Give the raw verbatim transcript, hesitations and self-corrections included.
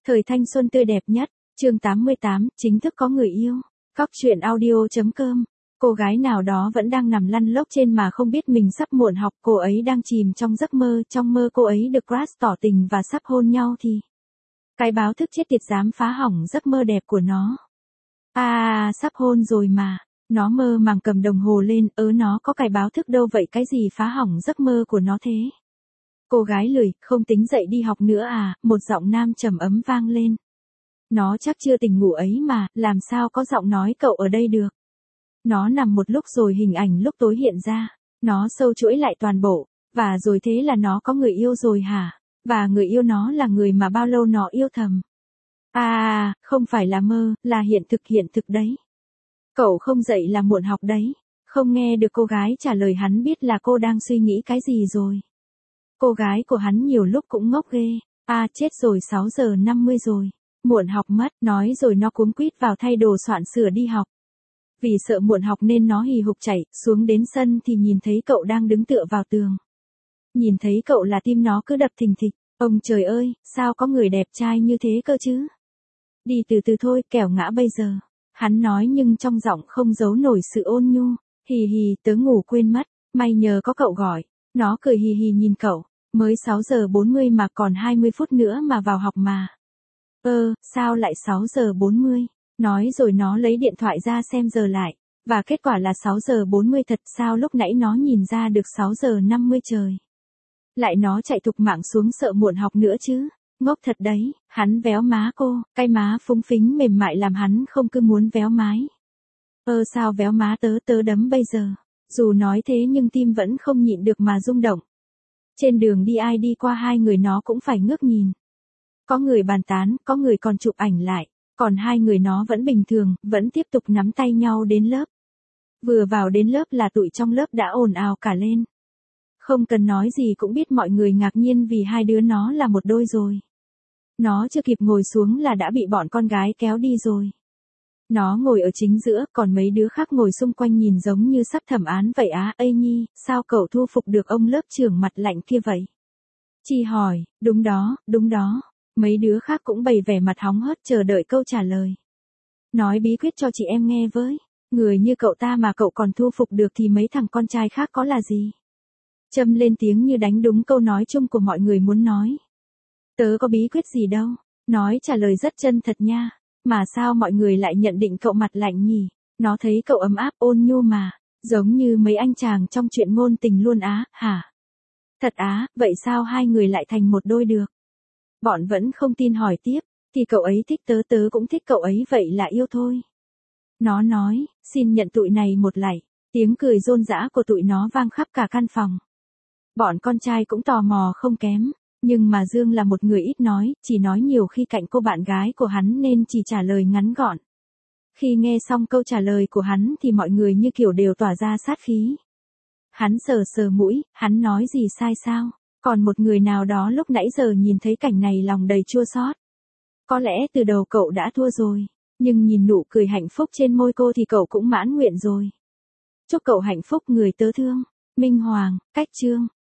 Thời thanh xuân tươi đẹp nhất, chương tám mươi tám, chính thức có người yêu. Cóc truyện audio.com. Cô gái nào đó vẫn đang nằm lăn lóc trên mà không biết mình sắp muộn học, cô ấy đang chìm trong giấc mơ, trong mơ cô ấy được crush tỏ tình và sắp hôn nhau thì cái báo thức chết tiệt dám phá hỏng giấc mơ đẹp của nó. À, sắp hôn rồi mà. Nó mơ màng cầm đồng hồ lên, ớ nó có cái báo thức đâu vậy, cái gì phá hỏng giấc mơ của nó thế? Cô gái lười, không tính dậy đi học nữa à, một giọng nam trầm ấm vang lên. Nó chắc chưa tỉnh ngủ ấy mà, làm sao có giọng nói cậu ở đây được. Nó nằm một lúc rồi hình ảnh lúc tối hiện ra, nó sâu chuỗi lại toàn bộ, và rồi thế là nó có người yêu rồi hả? Và người yêu nó là người mà bao lâu nó yêu thầm. À, không phải là mơ, là hiện thực hiện thực đấy. Cậu không dậy là muộn học đấy. Không nghe được cô gái trả lời, hắn biết là cô đang suy nghĩ cái gì rồi. Cô gái của hắn nhiều lúc cũng ngốc ghê. À chết rồi, sáu giờ năm mươi rồi. Muộn học mất, nói rồi nó cuống quýt vào thay đồ soạn sửa đi học. Vì sợ muộn học nên nó hì hục chạy xuống đến sân thì nhìn thấy cậu đang đứng tựa vào tường. Nhìn thấy cậu là tim nó cứ đập thình thịch. Ông trời ơi, sao có người đẹp trai như thế cơ chứ? Đi từ từ thôi, kẻo ngã bây giờ. Hắn nói nhưng trong giọng không giấu nổi sự ôn nhu. Hì hì, tớ ngủ quên mất, may nhờ có cậu gọi. Nó cười hì hì nhìn cậu, mới sáu giờ bốn mươi mà còn hai mươi phút nữa mà vào học mà. Ơ, sao lại sáu giờ bốn mươi? Nói rồi nó lấy điện thoại ra xem giờ lại, và kết quả là sáu giờ bốn mươi thật, sao lúc nãy nó nhìn ra được sáu giờ năm mươi trời. Lại nó chạy thục mạng xuống sợ muộn học nữa chứ. Ngốc thật đấy, hắn véo má cô, cái má phúng phính mềm mại làm hắn không cứ muốn véo mái. Ơ sao véo má tớ, tớ đấm bây giờ. Dù nói thế nhưng tim vẫn không nhịn được mà rung động. Trên đường đi ai đi qua hai người nó cũng phải ngước nhìn. Có người bàn tán, có người còn chụp ảnh lại, còn hai người nó vẫn bình thường, vẫn tiếp tục nắm tay nhau đến lớp. Vừa vào đến lớp là tụi trong lớp đã ồn ào cả lên. Không cần nói gì cũng biết mọi người ngạc nhiên vì hai đứa nó là một đôi rồi. Nó chưa kịp ngồi xuống là đã bị bọn con gái kéo đi rồi. Nó ngồi ở chính giữa, còn mấy đứa khác ngồi xung quanh nhìn giống như sắp thẩm án vậy á. Ây Nhi, sao cậu thu phục được ông lớp trưởng mặt lạnh kia vậy? Chi hỏi, đúng đó, đúng đó. Mấy đứa khác cũng bày vẻ mặt hóng hớt chờ đợi câu trả lời. Nói bí quyết cho chị em nghe với. Người như cậu ta mà cậu còn thu phục được thì mấy thằng con trai khác có là gì? Trâm lên tiếng như đánh đúng câu nói chung của mọi người muốn nói. Tớ có bí quyết gì đâu. Nói trả lời rất chân thật nha. Mà sao mọi người lại nhận định cậu mặt lạnh nhỉ? Nó thấy cậu ấm áp ôn nhu mà. Giống như mấy anh chàng trong chuyện ngôn tình luôn á, hả? Thật á, vậy sao hai người lại thành một đôi được? Bọn vẫn không tin hỏi tiếp. Thì cậu ấy thích tớ, tớ cũng thích cậu ấy, vậy là yêu thôi. Nó nói, xin nhận tụi này một lạy. Tiếng cười rôn rã của tụi nó vang khắp cả căn phòng. Bọn con trai cũng tò mò không kém. Nhưng mà Dương là một người ít nói, chỉ nói nhiều khi cạnh cô bạn gái của hắn nên chỉ trả lời ngắn gọn. Khi nghe xong câu trả lời của hắn thì mọi người như kiểu đều tỏa ra sát khí. Hắn sờ sờ mũi, hắn nói gì sai sao? Còn một người nào đó lúc nãy giờ nhìn thấy cảnh này lòng đầy chua xót. Có lẽ từ đầu cậu đã thua rồi, nhưng nhìn nụ cười hạnh phúc trên môi cô thì cậu cũng mãn nguyện rồi. Chúc cậu hạnh phúc người tớ thương. Minh Hoàng, Cách Chương.